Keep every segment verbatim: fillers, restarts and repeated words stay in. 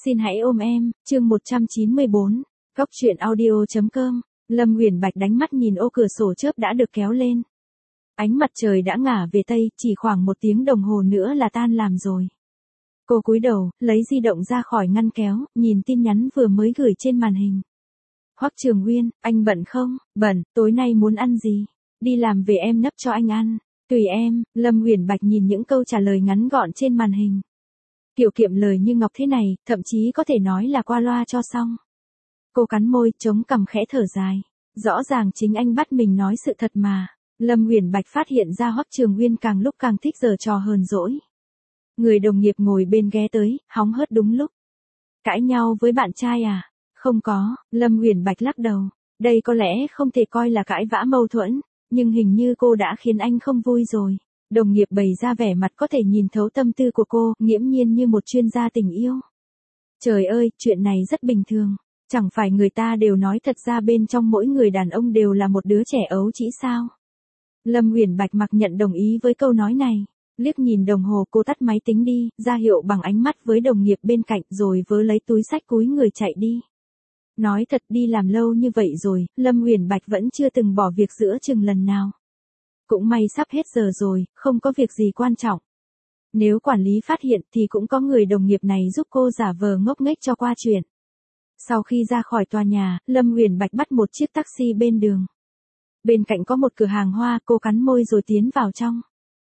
Xin hãy ôm em, chương một trăm chín mươi bốn, Góc truyện audio chấm com. Lâm Uyển Bạch đánh mắt nhìn ô cửa sổ chớp đã được kéo lên. Ánh mặt trời đã ngả về tây, chỉ khoảng một tiếng đồng hồ nữa là tan làm rồi. Cô cúi đầu, lấy di động ra khỏi ngăn kéo, nhìn tin nhắn vừa mới gửi trên màn hình. Hoắc Trường Uyên, anh bận không? Bận, tối nay muốn ăn gì? Đi làm về em nấp cho anh ăn. Tùy em. Lâm Uyển Bạch nhìn những câu trả lời ngắn gọn trên màn hình. Kiểu kiệm lời như ngọc thế này, thậm chí có thể nói là qua loa cho xong. Cô cắn môi, chống cằm khẽ thở dài. Rõ ràng chính anh bắt mình nói sự thật mà. Lâm Uyển Bạch phát hiện ra Hoắc Trường Uyên càng lúc càng thích giở trò hờn dỗi. Người đồng nghiệp ngồi bên ghé tới, hóng hớt đúng lúc. Cãi nhau với bạn trai à? Không có. Lâm Uyển Bạch lắc đầu. Đây có lẽ không thể coi là cãi vã mâu thuẫn, nhưng hình như cô đã khiến anh không vui rồi. Đồng nghiệp bày ra vẻ mặt có thể nhìn thấu tâm tư của cô, nghiễm nhiên như một chuyên gia tình yêu. Trời ơi, chuyện này rất bình thường. Chẳng phải người ta đều nói thật ra bên trong mỗi người đàn ông đều là một đứa trẻ ấu trĩ sao? Lâm Uyển Bạch mặc nhận đồng ý với câu nói này. Liếc nhìn đồng hồ, cô tắt máy tính đi, ra hiệu bằng ánh mắt với đồng nghiệp bên cạnh rồi vớ lấy túi xách cúi người chạy đi. Nói thật, đi làm lâu như vậy rồi, Lâm Uyển Bạch vẫn chưa từng bỏ việc giữa chừng lần nào. Cũng may sắp hết giờ rồi, không có việc gì quan trọng. Nếu quản lý phát hiện thì cũng có người đồng nghiệp này giúp cô giả vờ ngốc nghếch cho qua chuyện. Sau khi ra khỏi tòa nhà, Lâm Uyển Bạch bắt một chiếc taxi bên đường. Bên cạnh có một cửa hàng hoa, cô cắn môi rồi tiến vào trong.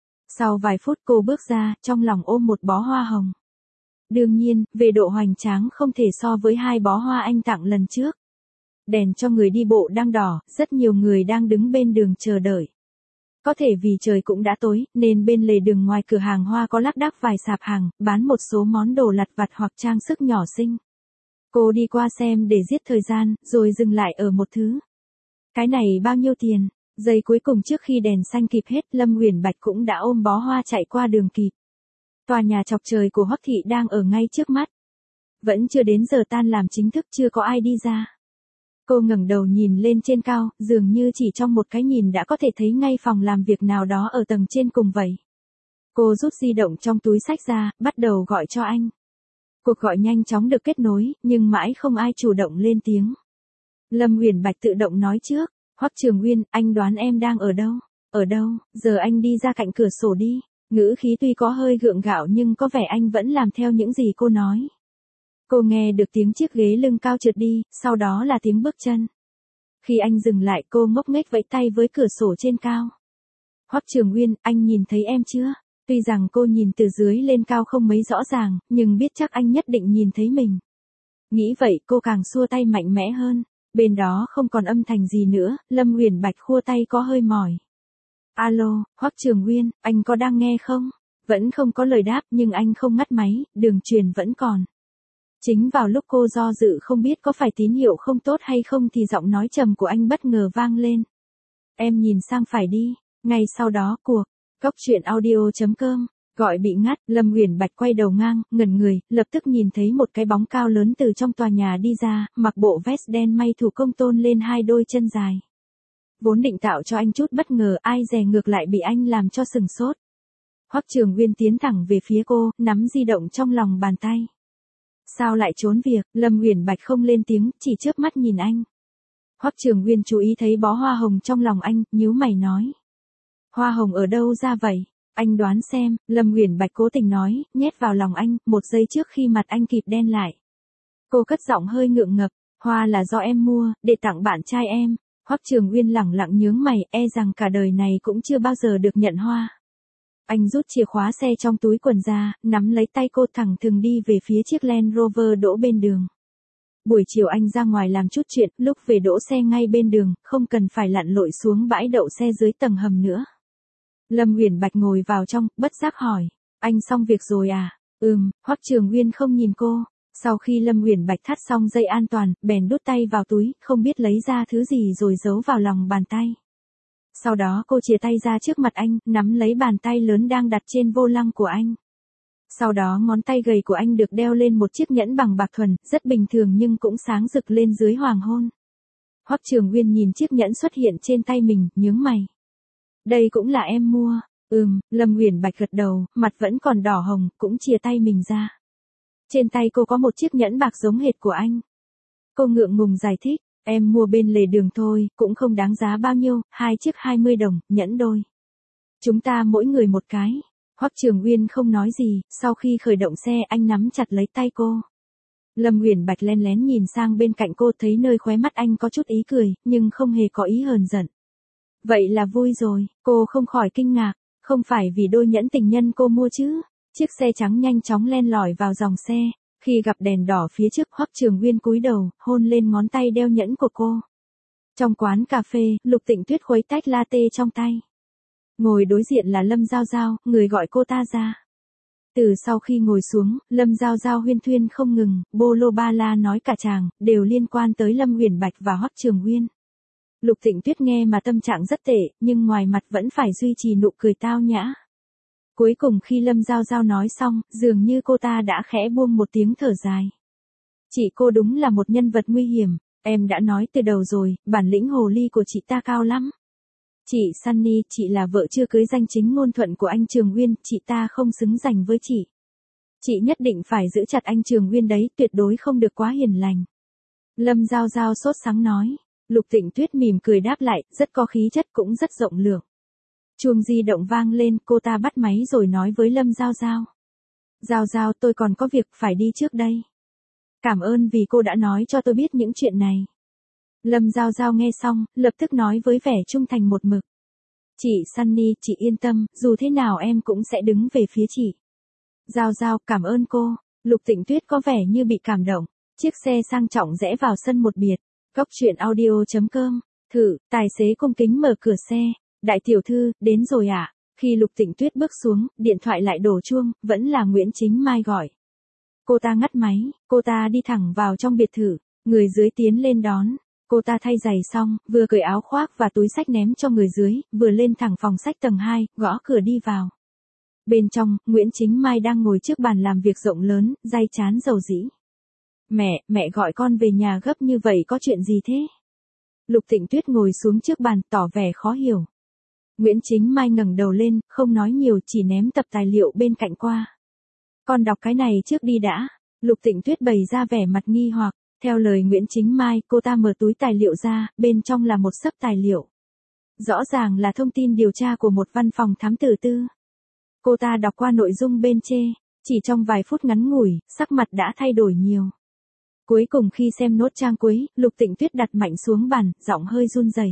Sau vài phút cô bước ra, trong lòng ôm một bó hoa hồng. Đương nhiên, về độ hoành tráng không thể so với hai bó hoa anh tặng lần trước. Đèn cho người đi bộ đang đỏ, rất nhiều người đang đứng bên đường chờ đợi. Có thể vì trời cũng đã tối, nên bên lề đường ngoài cửa hàng hoa có lác đác vài sạp hàng, bán một số món đồ lặt vặt hoặc trang sức nhỏ xinh. Cô đi qua xem để giết thời gian, rồi dừng lại ở một thứ. Cái này bao nhiêu tiền? Giây cuối cùng trước khi đèn xanh kịp hết, Lâm Uyển Bạch cũng đã ôm bó hoa chạy qua đường kịp. Tòa nhà chọc trời của Hoắc thị đang ở ngay trước mắt. Vẫn chưa đến giờ tan làm chính thức, chưa có ai đi ra. Cô ngẩng đầu nhìn lên trên cao, dường như chỉ trong một cái nhìn đã có thể thấy ngay phòng làm việc nào đó ở tầng trên cùng vậy. Cô rút di động trong túi xách ra, bắt đầu gọi cho anh. Cuộc gọi nhanh chóng được kết nối, nhưng mãi không ai chủ động lên tiếng. Lâm Uyển Bạch tự động nói trước. Hoắc Trường Uyên, anh đoán em đang ở đâu? Ở đâu? Giờ anh đi ra cạnh cửa sổ đi. Ngữ khí tuy có hơi gượng gạo nhưng có vẻ anh vẫn làm theo những gì cô nói. Cô nghe được tiếng chiếc ghế lưng cao trượt đi, sau đó là tiếng bước chân. Khi anh dừng lại, cô ngốc nghếch vẫy tay với cửa sổ trên cao. Hoắc Trường Uyên, anh nhìn thấy em chưa? Tuy rằng cô nhìn từ dưới lên cao không mấy rõ ràng, nhưng biết chắc anh nhất định nhìn thấy mình. Nghĩ vậy, cô càng xua tay mạnh mẽ hơn. Bên đó không còn âm thanh gì nữa, Lâm Uyển Bạch khua tay có hơi mỏi. Alo, Hoắc Trường Uyên, anh có đang nghe không? Vẫn không có lời đáp, nhưng anh không ngắt máy, đường truyền vẫn còn. Chính vào lúc cô do dự không biết có phải tín hiệu không tốt hay không thì giọng nói trầm của anh bất ngờ vang lên. Em nhìn sang phải đi. Ngay sau đó cuộc, Góc truyện audio chấm com, gọi bị ngắt, Lâm Uyển Bạch quay đầu ngang, ngẩn người, lập tức nhìn thấy một cái bóng cao lớn từ trong tòa nhà đi ra, mặc bộ vest đen may thủ công tôn lên hai đôi chân dài. Vốn định tạo cho anh chút bất ngờ, ai dè ngược lại bị anh làm cho sừng sốt. Hoắc Trường Uyên tiến thẳng về phía cô, nắm di động trong lòng bàn tay. Sao lại trốn việc? Lâm Uyển Bạch không lên tiếng, chỉ chớp mắt nhìn anh. Hoắc Trường Uyên chú ý thấy bó hoa hồng trong lòng anh, nhíu mày nói. Hoa hồng ở đâu ra vậy? Anh đoán xem. Lâm Uyển Bạch cố tình nói, nhét vào lòng anh, một giây trước khi mặt anh kịp đen lại. Cô cất giọng hơi ngượng ngập, hoa là do em mua, để tặng bạn trai em. Hoắc Trường Uyên lẳng lặng nhướng mày, e rằng cả đời này cũng chưa bao giờ được nhận hoa. Anh rút chìa khóa xe trong túi quần ra, nắm lấy tay cô thẳng thừng đi về phía chiếc Land Rover đỗ bên đường. Buổi chiều anh ra ngoài làm chút chuyện, lúc về đỗ xe ngay bên đường, không cần phải lặn lội xuống bãi đậu xe dưới tầng hầm nữa. Lâm Uyển Bạch ngồi vào trong, bất giác hỏi, anh xong việc rồi à? Ừm. Hoắc Trường Uyên không nhìn cô. Sau khi Lâm Uyển Bạch thắt xong dây an toàn, bèn đút tay vào túi, không biết lấy ra thứ gì rồi giấu vào lòng bàn tay. Sau đó cô chìa tay ra trước mặt anh, nắm lấy bàn tay lớn đang đặt trên vô lăng của anh. Sau đó ngón tay gầy của anh được đeo lên một chiếc nhẫn bằng bạc thuần, rất bình thường nhưng cũng sáng rực lên dưới hoàng hôn. Hoắc Trường Uyên nhìn chiếc nhẫn xuất hiện trên tay mình, nhướng mày. Đây cũng là em mua? Ừm. Lâm Uyển Bạch gật đầu, mặt vẫn còn đỏ hồng, cũng chìa tay mình ra. Trên tay cô có một chiếc nhẫn bạc giống hệt của anh. Cô ngượng ngùng giải thích, em mua bên lề đường thôi, cũng không đáng giá bao nhiêu, hai chiếc hai mươi đồng, nhẫn đôi. Chúng ta mỗi người một cái. Hoắc Trường Uyên không nói gì, sau khi khởi động xe anh nắm chặt lấy tay cô. Lâm Uyển Bạch len lén nhìn sang bên cạnh cô, thấy nơi khóe mắt anh có chút ý cười, nhưng không hề có ý hờn giận. Vậy là vui rồi, cô không khỏi kinh ngạc, không phải vì đôi nhẫn tình nhân cô mua chứ. Chiếc xe trắng nhanh chóng len lỏi vào dòng xe, khi gặp đèn đỏ phía trước Hoắc Trường Uyên cúi đầu, hôn lên ngón tay đeo nhẫn của cô. Trong quán cà phê, Lục Tịnh Tuyết khuấy tách latte trong tay. Ngồi đối diện là Lâm Giao Giao, người gọi cô ta ra. Từ sau khi ngồi xuống, Lâm Giao Giao huyên thuyên không ngừng, bô lô ba la nói cả chàng, đều liên quan tới Lâm Uyển Bạch và Hoắc Trường Uyên. Lục Tịnh Tuyết nghe mà tâm trạng rất tệ, nhưng ngoài mặt vẫn phải duy trì nụ cười tao nhã. Cuối cùng khi Lâm Giao Giao nói xong, dường như cô ta đã khẽ buông một tiếng thở dài. Chị cô đúng là một nhân vật nguy hiểm, em đã nói từ đầu rồi, bản lĩnh hồ ly của chị ta cao lắm. Chị Sunny, chị là vợ chưa cưới danh chính ngôn thuận của anh Trường Uyên, chị ta không xứng dành với chị. Chị nhất định phải giữ chặt anh Trường Uyên đấy, tuyệt đối không được quá hiền lành. Lâm Giao Giao sốt sắng nói. Lục Tịnh Tuyết mỉm cười đáp lại, rất có khí chất cũng rất rộng lượng. Chuông di động vang lên, cô ta bắt máy rồi nói với Lâm Giao Giao. Giao Giao, tôi còn có việc phải đi trước đây. Cảm ơn vì cô đã nói cho tôi biết những chuyện này. Lâm Giao Giao nghe xong, lập tức nói với vẻ trung thành một mực. Chị Sunny, chị yên tâm, dù thế nào em cũng sẽ đứng về phía chị. Giao Giao, cảm ơn cô. Lục Tịnh Tuyết có vẻ như bị cảm động. Chiếc xe sang trọng rẽ vào sân một biệt. Góc truyện audio chấm com. Thử, tài xế cung kính mở cửa xe. Đại tiểu thư, đến rồi ạ. À? Khi Lục Tịnh Tuyết bước xuống, điện thoại lại đổ chuông, vẫn là Nguyễn Chính Mai gọi. Cô ta ngắt máy, cô ta đi thẳng vào trong biệt thự, người dưới tiến lên đón. Cô ta thay giày xong, vừa cởi áo khoác và túi xách ném cho người dưới, vừa lên thẳng phòng sách tầng hai, gõ cửa đi vào. Bên trong, Nguyễn Chính Mai đang ngồi trước bàn làm việc rộng lớn, day chán dầu dĩ. Mẹ, mẹ gọi con về nhà gấp như vậy có chuyện gì thế? Lục Tịnh Tuyết ngồi xuống trước bàn, tỏ vẻ khó hiểu. Nguyễn Chính Mai ngẩng đầu lên, không nói nhiều, chỉ ném tập tài liệu bên cạnh qua. Con đọc cái này trước đi đã. Lục Tịnh Tuyết bày ra vẻ mặt nghi hoặc. Theo lời Nguyễn Chính Mai, cô ta mở túi tài liệu ra, bên trong là một xấp tài liệu. Rõ ràng là thông tin điều tra của một văn phòng thám tử tư. Cô ta đọc qua nội dung bên trên, chỉ trong vài phút ngắn ngủi, sắc mặt đã thay đổi nhiều. Cuối cùng khi xem nốt trang cuối, Lục Tịnh Tuyết đặt mạnh xuống bàn, giọng hơi run rẩy.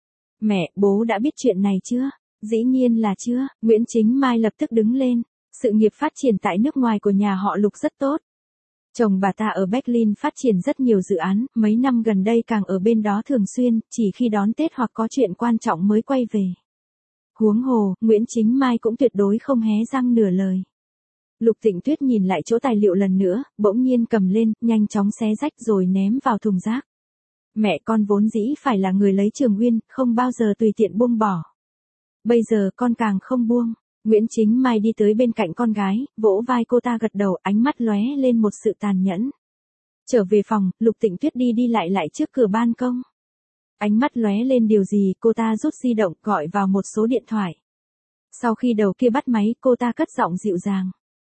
Mẹ, bố đã biết chuyện này chưa? Dĩ nhiên là chưa. Nguyễn Chính Mai lập tức đứng lên. Sự nghiệp phát triển tại nước ngoài của nhà họ Lục rất tốt. Chồng bà ta ở Berlin phát triển rất nhiều dự án, mấy năm gần đây càng ở bên đó thường xuyên, chỉ khi đón Tết hoặc có chuyện quan trọng mới quay về. Huống hồ, Nguyễn Chính Mai cũng tuyệt đối không hé răng nửa lời. Lục Tịnh Tuyết nhìn lại chỗ tài liệu lần nữa, bỗng nhiên cầm lên, nhanh chóng xé rách rồi ném vào thùng rác. Mẹ con vốn dĩ phải là người lấy Trường Uyên, không bao giờ tùy tiện buông bỏ. Bây giờ con càng không buông. Nguyễn Chính Mai đi tới bên cạnh con gái, vỗ vai cô ta gật đầu, ánh mắt lóe lên một sự tàn nhẫn. Trở về phòng, Lục Tịnh Tuyết đi đi lại lại trước cửa ban công. Ánh mắt lóe lên điều gì, cô ta rút di động, gọi vào một số điện thoại. Sau khi đầu kia bắt máy, cô ta cất giọng dịu dàng.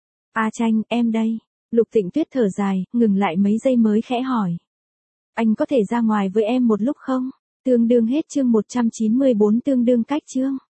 A Tranh, em đây. Lục Tịnh Tuyết thở dài, ngừng lại mấy giây mới khẽ hỏi. Anh có thể ra ngoài với em một lúc không? Tương đương hết chương một trăm chín mươi bốn tương đương cách chương.